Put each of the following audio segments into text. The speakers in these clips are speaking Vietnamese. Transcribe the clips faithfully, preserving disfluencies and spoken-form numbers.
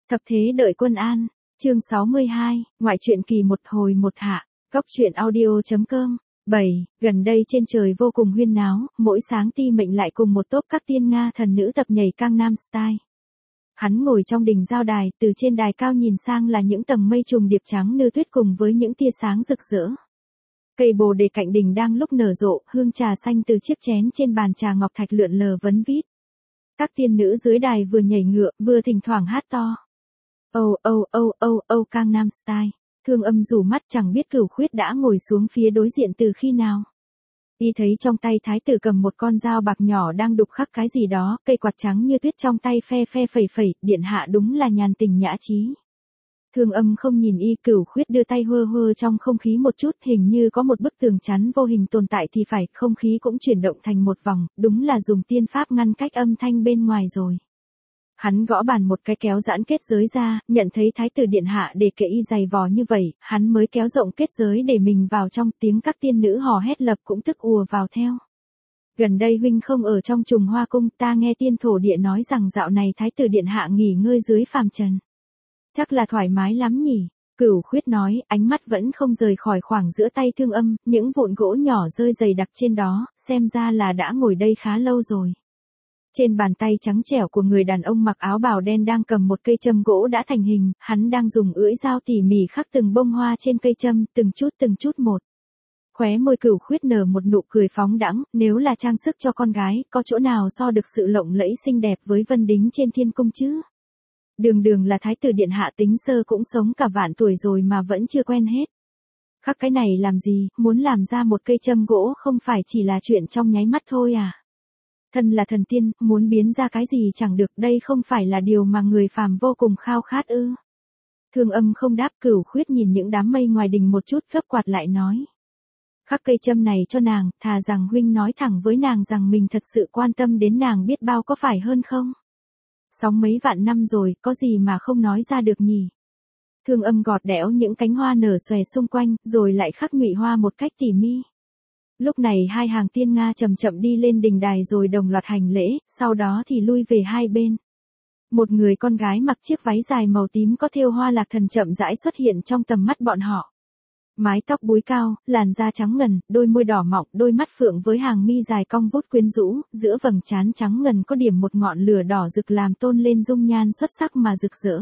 Thập thế đợi quân an, chương sáu mươi hai, ngoại truyện kỳ một hồi một hạ, góc truyện audio.com. bảy. Gần đây trên trời vô cùng huyên náo, mỗi sáng ti mệnh lại cùng một tốp các tiên Nga thần nữ tập nhảy Gangnam Style. Hắn ngồi trong đình giao đài, từ trên đài cao nhìn sang là những tầng mây trùng điệp trắng như tuyết cùng với những tia sáng rực rỡ. Cây bồ đề cạnh đình đang lúc nở rộ, hương trà xanh từ chiếc chén trên bàn trà ngọc thạch lượn lờ vấn vít. Các tiên nữ dưới đài vừa nhảy ngựa, vừa thỉnh thoảng hát to. Âu âu âu âu âu Gangnam Style. Thương Âm rủ mắt chẳng biết Cửu Khuyết đã ngồi xuống phía đối diện từ khi nào. Y thấy trong tay thái tử cầm một con dao bạc nhỏ đang đục khắc cái gì đó, cây quạt trắng như tuyết trong tay phe phe phẩy phẩy, điện hạ đúng là nhàn tình nhã trí. Thương Âm không nhìn Y, Cửu Khuyết đưa tay hơ hơ trong không khí một chút, hình như có một bức tường chắn vô hình tồn tại thì phải, không khí cũng chuyển động thành một vòng, đúng là dùng tiên pháp ngăn cách âm thanh bên ngoài rồi. Hắn gõ bàn một cái kéo giãn kết giới ra, nhận thấy thái tử điện hạ để kệ Y dày vò như vậy, hắn mới kéo rộng kết giới để mình vào trong, tiếng các tiên nữ hò hét lập cũng tức ùa vào theo. Gần đây huynh không ở trong Trùng Hoa cung, ta nghe tiên thổ địa nói rằng dạo này thái tử điện hạ nghỉ ngơi dưới phàm trần. Chắc là thoải mái lắm nhỉ? Cửu Khuyết nói, ánh mắt vẫn không rời khỏi khoảng giữa tay Thương Âm, những vụn gỗ nhỏ rơi dày đặc trên đó, xem ra là đã ngồi đây khá lâu rồi. Trên bàn tay trắng trẻo của người đàn ông mặc áo bào đen đang cầm một cây châm gỗ đã thành hình, hắn đang dùng ưỡi dao tỉ mỉ khắc từng bông hoa trên cây châm, từng chút từng chút một. Khóe môi Cửu Khuyết nở một nụ cười phóng đãng, nếu là trang sức cho con gái, có chỗ nào so được sự lộng lẫy xinh đẹp với vân đính trên thiên cung chứ? Đường đường là thái tử điện hạ tính sơ cũng sống cả vạn tuổi rồi mà vẫn chưa quen hết. Khắc cái này làm gì, muốn làm ra một cây châm gỗ không phải chỉ là chuyện trong nháy mắt thôi à? Thân là thần tiên, muốn biến ra cái gì chẳng được, đây không phải là điều mà người phàm vô cùng khao khát ư? Thương Âm không đáp. Cửu Khuyết nhìn những đám mây ngoài đình một chút, gấp quạt lại nói. Khắc cây châm này cho nàng, thà rằng huynh nói thẳng với nàng rằng mình thật sự quan tâm đến nàng biết bao có phải hơn không? Sống mấy vạn năm rồi, có gì mà không nói ra được nhỉ? Thương Âm gọt đẽo những cánh hoa nở xòe xung quanh, rồi lại khắc nhụy hoa một cách tỉ mi. Lúc này hai hàng tiên Nga chậm chậm đi lên đình đài rồi đồng loạt hành lễ, sau đó thì lui về hai bên. Một người con gái mặc chiếc váy dài màu tím có thêu hoa lạc thần chậm rãi xuất hiện trong tầm mắt bọn họ. Mái tóc búi cao, làn da trắng ngần, đôi môi đỏ mọng, đôi mắt phượng với hàng mi dài cong vút quyến rũ, giữa vầng trán trắng ngần có điểm một ngọn lửa đỏ rực làm tôn lên dung nhan xuất sắc mà rực rỡ.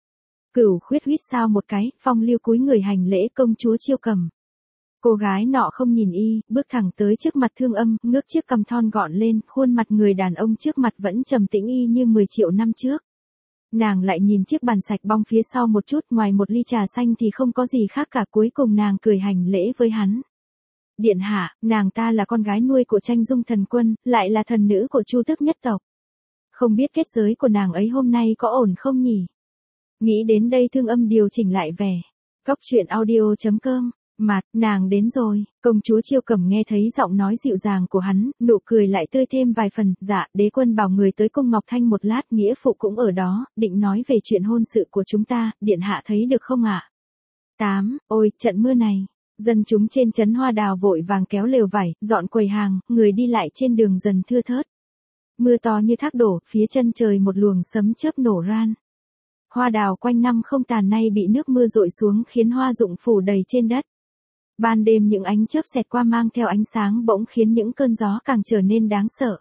Cửu Khuyết huýt sao một cái, phong lưu cúi người hành lễ công chúa Chiêu Cầm. Cô gái nọ không nhìn Y, bước thẳng tới trước mặt Thương Âm, ngước chiếc cằm thon gọn lên, khuôn mặt người đàn ông trước mặt vẫn trầm tĩnh y như mười triệu năm trước. Nàng lại nhìn chiếc bàn sạch bong phía sau một chút, ngoài một ly trà xanh thì không có gì khác cả, cuối cùng nàng cười hành lễ với hắn. Điện hạ, nàng ta là con gái nuôi của Tranh Dung thần quân, lại là thần nữ của Chu Tước nhất tộc. Không biết kết giới của nàng ấy hôm nay có ổn không nhỉ? Nghĩ đến đây Thương Âm điều chỉnh lại vẻ. Góc truyện audio.com. Mặt, nàng đến rồi. Công chúa Chiêu Cầm nghe thấy giọng nói dịu dàng của hắn, nụ cười lại tươi thêm vài phần. Dạ, đế quân bảo người tới cung Ngọc Thanh một lát, nghĩa phụ cũng ở đó, định nói về chuyện hôn sự của chúng ta, điện hạ thấy được không ạ? tám. Ôi, trận mưa này. Dân chúng trên trấn Hoa Đào vội vàng kéo lều vải, dọn quầy hàng, người đi lại trên đường dần thưa thớt. Mưa to như thác đổ, phía chân trời một luồng sấm chớp nổ ran. Hoa đào quanh năm không tàn nay bị nước mưa dội xuống khiến hoa rụng phủ đầy trên đất. Ban đêm những ánh chớp xẹt qua mang theo ánh sáng bỗng khiến những cơn gió càng trở nên đáng sợ.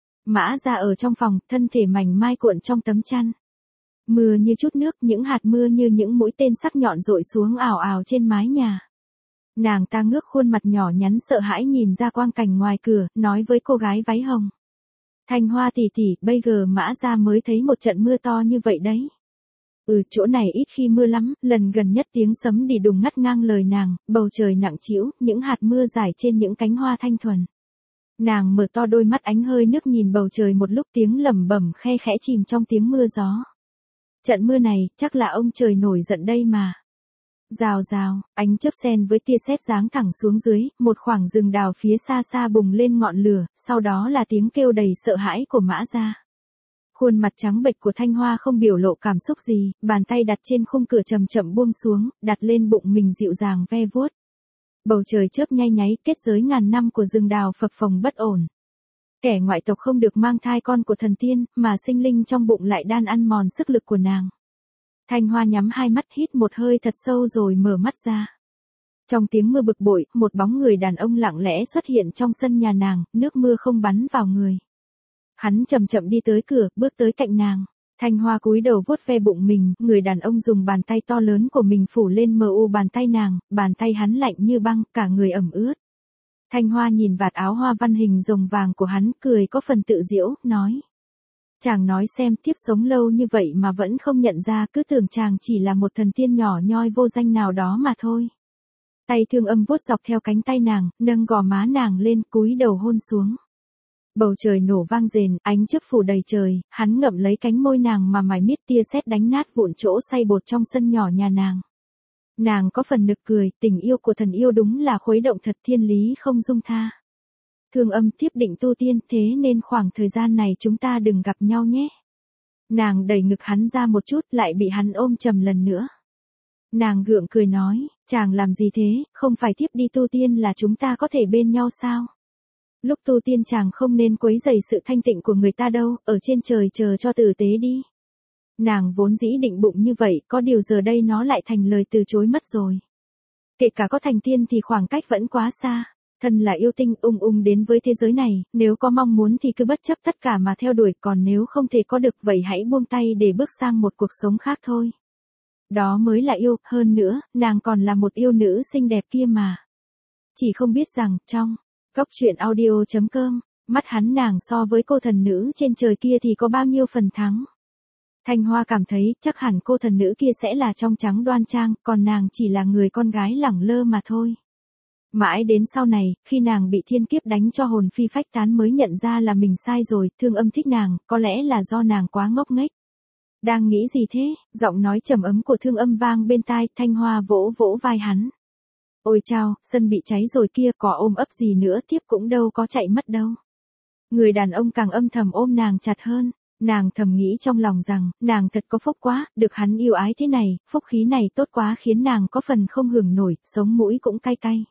Mã Ra ở trong phòng, thân thể mảnh mai cuộn trong tấm chăn. Mưa như chút nước, những hạt mưa như những mũi tên sắc nhọn dội xuống ào ào trên mái nhà. Nàng ta ngước khuôn mặt nhỏ nhắn sợ hãi nhìn ra quang cảnh ngoài cửa, nói với cô gái váy hồng. Thanh Hoa tỷ tỷ, bây giờ Mã Ra mới thấy một trận mưa to như vậy đấy. Ừ, chỗ này ít khi mưa lắm, lần gần nhất tiếng sấm đi đùng ngắt ngang lời nàng, bầu trời nặng trĩu, những hạt mưa rải trên những cánh hoa thanh thuần. Nàng mở to đôi mắt ánh hơi nước nhìn bầu trời một lúc, tiếng lẩm bẩm khe khẽ chìm trong tiếng mưa gió. Trận mưa này, chắc là ông trời nổi giận đây mà. Rào rào, ánh chớp sen với tia sét giáng thẳng xuống dưới, một khoảng rừng đào phía xa xa bùng lên ngọn lửa, sau đó là tiếng kêu đầy sợ hãi của Mã Ra. Khuôn mặt trắng bệch của Thanh Hoa không biểu lộ cảm xúc gì, bàn tay đặt trên khung cửa chậm chậm buông xuống, đặt lên bụng mình dịu dàng ve vuốt. Bầu trời chớp nhay nháy, kết giới ngàn năm của rừng đào phập phồng bất ổn. Kẻ ngoại tộc không được mang thai con của thần tiên, mà sinh linh trong bụng lại đan ăn mòn sức lực của nàng. Thanh Hoa nhắm hai mắt hít một hơi thật sâu rồi mở mắt ra. Trong tiếng mưa bực bội, một bóng người đàn ông lặng lẽ xuất hiện trong sân nhà nàng, nước mưa không bắn vào người. Hắn chậm chậm đi tới cửa, bước tới cạnh nàng. Thanh Hoa cúi đầu vuốt ve bụng mình, người đàn ông dùng bàn tay to lớn của mình phủ lên mờ u bàn tay nàng, bàn tay hắn lạnh như băng, cả người ẩm ướt. Thanh Hoa nhìn vạt áo hoa văn hình rồng vàng của hắn, cười có phần tự giễu, nói. Chàng nói xem, thiếp sống lâu như vậy mà vẫn không nhận ra, cứ tưởng chàng chỉ là một thần tiên nhỏ nhoi vô danh nào đó mà thôi. Tay Thương Âm vuốt dọc theo cánh tay nàng, nâng gò má nàng lên, cúi đầu hôn xuống. Bầu trời nổ vang rền, ánh chớp phủ đầy trời, hắn ngậm lấy cánh môi nàng mà mải miết, tia sét đánh nát vụn chỗ xay bột trong sân nhỏ nhà nàng. Nàng có phần nực cười, tình yêu của thần yêu đúng là khuấy động thật, thiên lý không dung tha. Thương Âm, thiếp định tu tiên, thế nên khoảng thời gian này chúng ta đừng gặp nhau nhé. Nàng đẩy ngực hắn ra một chút, lại bị hắn ôm chầm lần nữa. Nàng gượng cười nói, chàng làm gì thế, không phải thiếp đi tu tiên là chúng ta có thể bên nhau sao? Lúc tu tiên chàng không nên quấy rầy sự thanh tịnh của người ta đâu, ở trên trời chờ cho tử tế đi. Nàng vốn dĩ định bụng như vậy, có điều giờ đây nó lại thành lời từ chối mất rồi. Kể cả có thành tiên thì khoảng cách vẫn quá xa. Thân là yêu tinh ung ung đến với thế giới này, nếu có mong muốn thì cứ bất chấp tất cả mà theo đuổi, còn nếu không thể có được vậy hãy buông tay để bước sang một cuộc sống khác thôi. Đó mới là yêu, hơn nữa, nàng còn là một yêu nữ xinh đẹp kia mà. Chỉ không biết rằng, trong góc truyện audio chấm com, mắt hắn nàng so với cô thần nữ trên trời kia thì có bao nhiêu phần thắng. Thanh Hoa cảm thấy chắc hẳn cô thần nữ kia sẽ là trong trắng đoan trang, còn nàng chỉ là người con gái lẳng lơ mà thôi. Mãi đến sau này, khi nàng bị thiên kiếp đánh cho hồn phi phách tán mới nhận ra là mình sai rồi, Thương Âm thích nàng, có lẽ là do nàng quá ngốc nghếch. Đang nghĩ gì thế? Giọng nói trầm ấm của Thương Âm vang bên tai, Thanh Hoa vỗ vỗ vai hắn. Ôi chao, sân bị cháy rồi kia, có ôm ấp gì nữa, tiếp cũng đâu có chạy mất đâu. Người đàn ông càng âm thầm ôm nàng chặt hơn. Nàng thầm nghĩ trong lòng rằng, nàng thật có phúc quá, được hắn yêu ái thế này, phúc khí này tốt quá khiến nàng có phần không hưởng nổi, sống mũi cũng cay cay.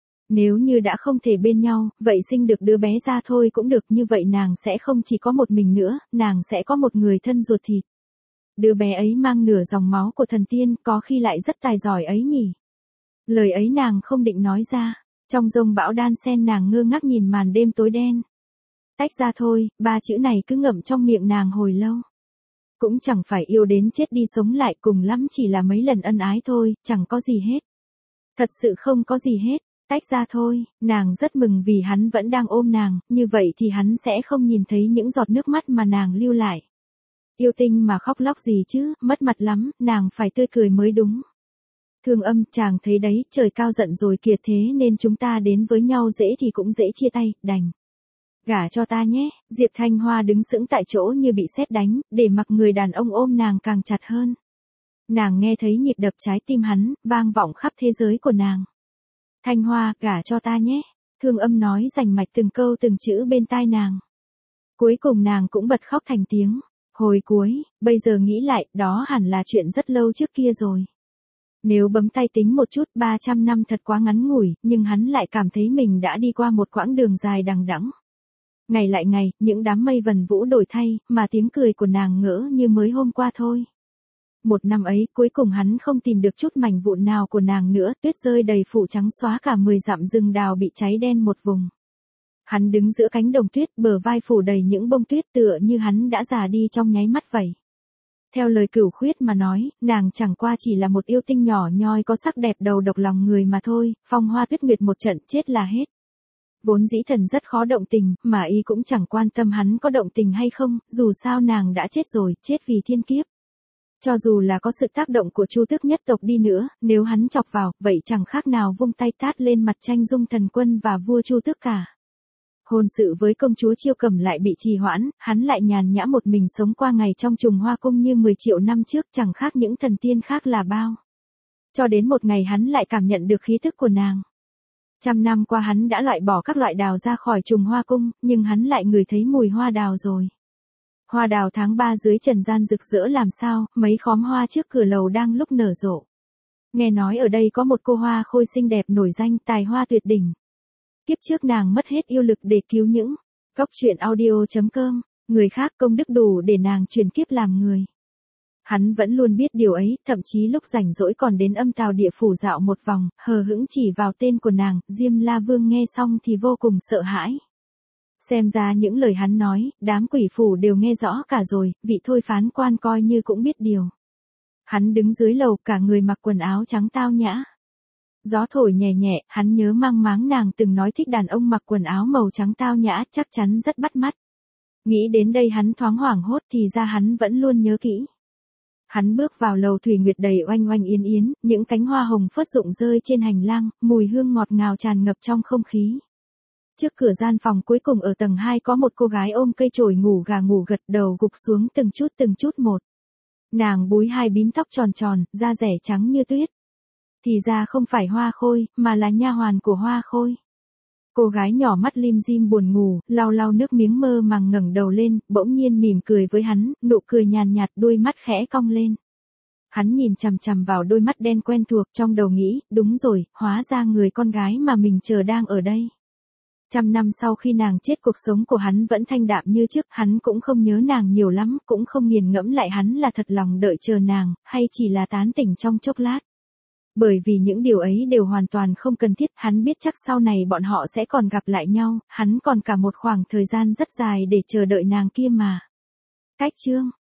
Nếu như đã không thể bên nhau, vậy sinh được đứa bé ra thôi cũng được, như vậy nàng sẽ không chỉ có một mình nữa, nàng sẽ có một người thân ruột thịt. Đứa bé ấy mang nửa dòng máu của thần tiên, có khi lại rất tài giỏi ấy nhỉ. Lời ấy nàng không định nói ra, trong dông bão đan sen nàng ngơ ngác nhìn màn đêm tối đen. Tách ra thôi, ba chữ này cứ ngậm trong miệng nàng hồi lâu. Cũng chẳng phải yêu đến chết đi sống lại, cùng lắm chỉ là mấy lần ân ái thôi, chẳng có gì hết. Thật sự không có gì hết. Tách ra thôi, nàng rất mừng vì hắn vẫn đang ôm nàng, như vậy thì hắn sẽ không nhìn thấy những giọt nước mắt mà nàng lưu lại. Yêu tinh mà khóc lóc gì chứ, mất mặt lắm, nàng phải tươi cười mới đúng. Thương Âm, chàng thấy đấy, trời cao giận rồi kìa, thế nên chúng ta đến với nhau dễ thì cũng dễ chia tay, đành. Gả cho ta nhé. Diệp Thanh Hoa đứng sững tại chỗ như bị sét đánh, để mặc người đàn ông ôm nàng càng chặt hơn. Nàng nghe thấy nhịp đập trái tim hắn, vang vọng khắp thế giới của nàng. Thanh Hoa, gả cho ta nhé. Thương Âm nói rành mạch từng câu từng chữ bên tai nàng. Cuối cùng nàng cũng bật khóc thành tiếng. Hồi cuối, bây giờ nghĩ lại, đó hẳn là chuyện rất lâu trước kia rồi. Nếu bấm tay tính một chút, ba trăm năm thật quá ngắn ngủi, nhưng hắn lại cảm thấy mình đã đi qua một quãng đường dài đằng đẵng. Ngày lại ngày, những đám mây vần vũ đổi thay, mà tiếng cười của nàng ngỡ như mới hôm qua thôi. Một năm ấy, cuối cùng hắn không tìm được chút mảnh vụn nào của nàng nữa, tuyết rơi đầy phủ trắng xóa cả mười dặm rừng đào bị cháy đen một vùng. Hắn đứng giữa cánh đồng tuyết, bờ vai phủ đầy những bông tuyết tựa như hắn đã già đi trong nháy mắt vậy. Theo lời Cửu Khuyết mà nói, nàng chẳng qua chỉ là một yêu tinh nhỏ nhoi có sắc đẹp đầu độc lòng người mà thôi, phong hoa tuyết nguyệt một trận chết là hết. Vốn dĩ thần rất khó động tình, mà y cũng chẳng quan tâm hắn có động tình hay không, dù sao nàng đã chết rồi, chết vì thiên kiếp. Cho dù là có sự tác động của Chu Tước nhất tộc đi nữa, nếu hắn chọc vào, vậy chẳng khác nào vung tay tát lên mặt Tranh Dung Thần Quân và vua Chu Tước cả. Hôn sự với công chúa Chiêu Cầm lại bị trì hoãn, hắn lại nhàn nhã một mình sống qua ngày trong Trùng Hoa Cung như mười triệu năm trước, chẳng khác những thần tiên khác là bao. Cho đến một ngày hắn lại cảm nhận được khí thức của nàng. Trăm năm qua hắn đã loại bỏ các loại đào ra khỏi Trùng Hoa Cung, nhưng hắn lại ngửi thấy mùi hoa đào rồi. Hoa đào tháng ba dưới trần gian rực rỡ làm sao, mấy khóm hoa trước cửa lầu đang lúc nở rộ. Nghe nói ở đây có một cô hoa khôi xinh đẹp nổi danh, tài hoa tuyệt đỉnh. Kiếp trước nàng mất hết yêu lực để cứu những góc truyện audio chấm com, người khác công đức đủ để nàng chuyển kiếp làm người. Hắn vẫn luôn biết điều ấy, thậm chí lúc rảnh rỗi còn đến âm tào địa phủ dạo một vòng, hờ hững chỉ vào tên của nàng. Diêm La Vương nghe xong thì vô cùng sợ hãi. Xem ra những lời hắn nói, đám quỷ phủ đều nghe rõ cả rồi, vị thôi phán quan coi như cũng biết điều. Hắn đứng dưới lầu, cả người mặc quần áo trắng tao nhã. Gió thổi nhẹ nhẹ, hắn nhớ mang máng nàng từng nói thích đàn ông mặc quần áo màu trắng tao nhã, chắc chắn rất bắt mắt. Nghĩ đến đây hắn thoáng hoảng hốt, thì ra hắn vẫn luôn nhớ kỹ. Hắn bước vào lầu thủy nguyệt đầy oanh oanh yến yến, những cánh hoa hồng phớt rụng rơi trên hành lang, mùi hương ngọt ngào tràn ngập trong không khí. Trước cửa gian phòng cuối cùng ở tầng hai có một cô gái ôm cây chổi ngủ gà ngủ gật, đầu gục xuống từng chút từng chút một. Nàng búi hai bím tóc tròn tròn, da rẻ trắng như tuyết. Thì ra không phải Hoa Khôi, mà là nha hoàn của Hoa Khôi. Cô gái nhỏ mắt lim dim buồn ngủ, lau lau nước miếng mơ màng ngẩng đầu lên, bỗng nhiên mỉm cười với hắn, nụ cười nhàn nhạt, đôi mắt khẽ cong lên. Hắn nhìn chằm chằm vào đôi mắt đen quen thuộc, trong đầu nghĩ, đúng rồi, hóa ra người con gái mà mình chờ đang ở đây. Trăm năm sau khi nàng chết, cuộc sống của hắn vẫn thanh đạm như trước, hắn cũng không nhớ nàng nhiều lắm, cũng không nghiền ngẫm lại hắn là thật lòng đợi chờ nàng, hay chỉ là tán tỉnh trong chốc lát. Bởi vì những điều ấy đều hoàn toàn không cần thiết, hắn biết chắc sau này bọn họ sẽ còn gặp lại nhau, hắn còn cả một khoảng thời gian rất dài để chờ đợi nàng kia mà. Cách chương